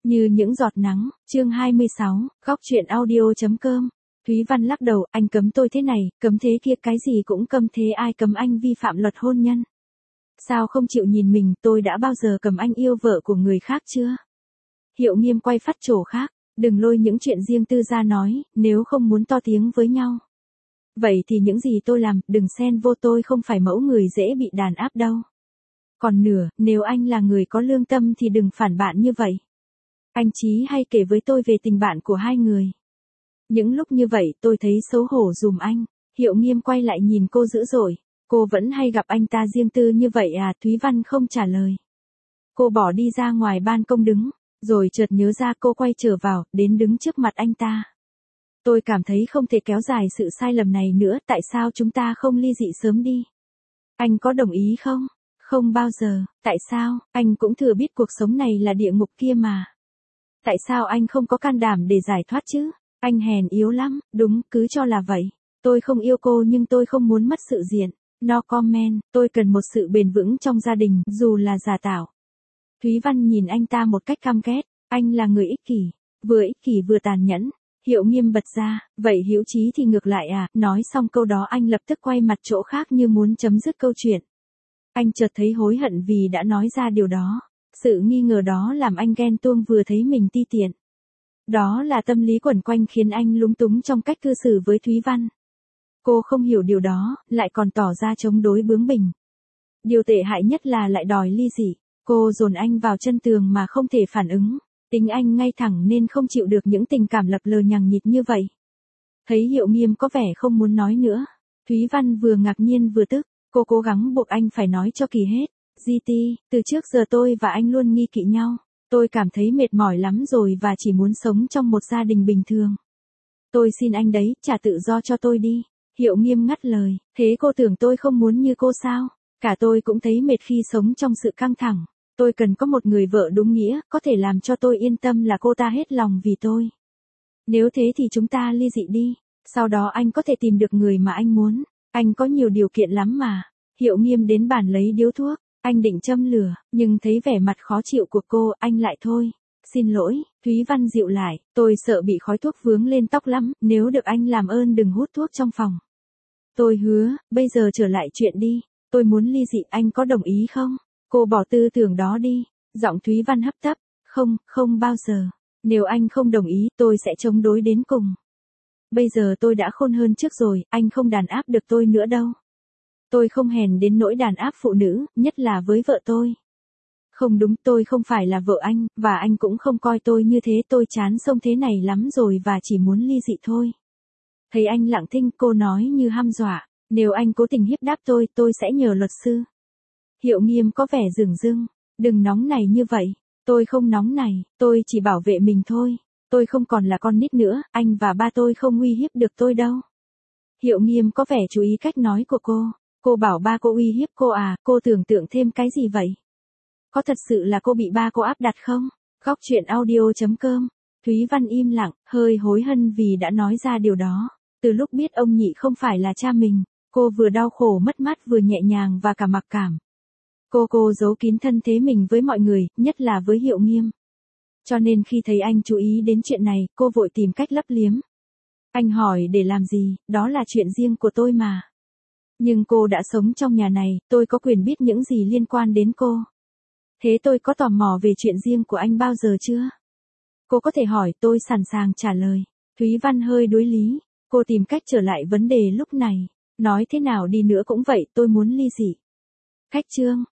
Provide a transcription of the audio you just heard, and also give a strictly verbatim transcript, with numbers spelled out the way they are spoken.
Như những giọt nắng, chương hai mươi sáu, góc truyện audio chấm com. Thúy Văn lắc đầu, anh cấm tôi thế này, cấm thế kia, cái gì cũng cấm thế, ai cấm anh vi phạm luật hôn nhân? Sao không chịu nhìn mình, tôi đã bao giờ cầm anh yêu vợ của người khác chưa? Hiệu Nghiêm quay phát chỗ khác, đừng lôi những chuyện riêng tư ra nói, nếu không muốn to tiếng với nhau. Vậy thì những gì tôi làm, đừng xen vô, tôi không phải mẫu người dễ bị đàn áp đâu. Còn nữa, nếu anh là người có lương tâm thì đừng phản bạn như vậy. Anh Chí hay kể với tôi về tình bạn của hai người. Những lúc như vậy tôi thấy xấu hổ dùm anh. Hiệu Nghiêm quay lại nhìn cô dữ dội. Cô vẫn hay gặp anh ta riêng tư như vậy à? Thúy Văn không trả lời. Cô bỏ đi ra ngoài ban công đứng, rồi chợt nhớ ra cô quay trở vào, đến đứng trước mặt anh ta. Tôi cảm thấy không thể kéo dài sự sai lầm này nữa, tại sao chúng ta không ly dị sớm đi? Anh có đồng ý không? Không bao giờ. Tại sao? Anh cũng thừa biết cuộc sống này là địa ngục kia mà. Tại sao anh không có can đảm để giải thoát chứ? Anh hèn yếu lắm, đúng, cứ cho là vậy. Tôi không yêu cô nhưng tôi không muốn mất sự diện. No comment, tôi cần một sự bền vững trong gia đình, dù là giả tạo. Thúy Văn nhìn anh ta một cách căm ghét, anh là người ích kỷ, vừa ích kỷ vừa tàn nhẫn. Hiệu Nghiêm bật ra, vậy Hiếu Chí thì ngược lại à? Nói xong câu đó anh lập tức quay mặt chỗ khác như muốn chấm dứt câu chuyện. Anh chợt thấy hối hận vì đã nói ra điều đó. Sự nghi ngờ đó làm anh ghen tuông vừa thấy mình ti tiện. Đó là tâm lý quẩn quanh khiến anh lúng túng trong cách cư xử với Thúy Văn. Cô không hiểu điều đó, lại còn tỏ ra chống đối bướng bỉnh. Điều tệ hại nhất là lại đòi ly dị. Cô dồn anh vào chân tường mà không thể phản ứng. Tính anh ngay thẳng nên không chịu được những tình cảm lập lờ nhằng nhịt như vậy. Thấy Hiệu Nghiêm có vẻ không muốn nói nữa. Thúy Văn vừa ngạc nhiên vừa tức. Cô cố gắng buộc anh phải nói cho kỳ hết. giê tê, từ trước giờ tôi và anh luôn nghi kỵ nhau. Tôi cảm thấy mệt mỏi lắm rồi và chỉ muốn sống trong một gia đình bình thường. Tôi xin anh đấy, trả tự do cho tôi đi. Hiệu Nghiêm ngắt lời, thế cô tưởng tôi không muốn như cô sao? Cả tôi cũng thấy mệt khi sống trong sự căng thẳng. Tôi cần có một người vợ đúng nghĩa, có thể làm cho tôi yên tâm là cô ta hết lòng vì tôi. Nếu thế thì chúng ta ly dị đi. Sau đó anh có thể tìm được người mà anh muốn. Anh có nhiều điều kiện lắm mà. Hiệu Nghiêm đến bàn lấy điếu thuốc. Anh định châm lửa, nhưng thấy vẻ mặt khó chịu của cô, anh lại thôi. Xin lỗi, Thúy Văn dịu lại, tôi sợ bị khói thuốc vướng lên tóc lắm, nếu được anh làm ơn đừng hút thuốc trong phòng. Tôi hứa, bây giờ trở lại chuyện đi, tôi muốn ly dị, anh có đồng ý không? Cô bỏ tư tưởng đó đi, giọng Thúy Văn hấp tấp, không, không bao giờ. Nếu anh không đồng ý, tôi sẽ chống đối đến cùng. Bây giờ tôi đã khôn hơn trước rồi, anh không đàn áp được tôi nữa đâu. Tôi không hèn đến nỗi đàn áp phụ nữ, nhất là với vợ tôi. Không đúng, tôi không phải là vợ anh, và anh cũng không coi tôi như thế, tôi chán sống thế này lắm rồi và chỉ muốn ly dị thôi. Thấy anh lặng thinh, cô nói như hăm dọa, nếu anh cố tình hiếp đáp tôi, tôi sẽ nhờ luật sư. Hiệu Nghiêm có vẻ dửng dưng, đừng nóng này như vậy, tôi không nóng này, tôi chỉ bảo vệ mình thôi. Tôi không còn là con nít nữa, anh và ba tôi không uy hiếp được tôi đâu. Hiệu Nghiêm có vẻ chú ý cách nói của cô. Cô bảo ba cô uy hiếp cô à, cô tưởng tượng thêm cái gì vậy? Có thật sự là cô bị ba cô áp đặt không? Góc truyện audio chấm com. Thúy Văn im lặng, hơi hối hận vì đã nói ra điều đó. Từ lúc biết ông Nhị không phải là cha mình, cô vừa đau khổ mất mát vừa nhẹ nhàng và cả mặc cảm. Cô cô giấu kín thân thế mình với mọi người, nhất là với Hiệu Nghiêm. Cho nên khi thấy anh chú ý đến chuyện này, cô vội tìm cách lấp liếm. Anh hỏi để làm gì, đó là chuyện riêng của tôi mà. Nhưng cô đã sống trong nhà này, tôi có quyền biết những gì liên quan đến cô. Thế tôi có tò mò về chuyện riêng của anh bao giờ chưa? Cô có thể hỏi, tôi sẵn sàng trả lời. Thúy Văn hơi đối lý, cô tìm cách trở lại vấn đề lúc này. Nói thế nào đi nữa cũng vậy, tôi muốn ly dị. Khách trương,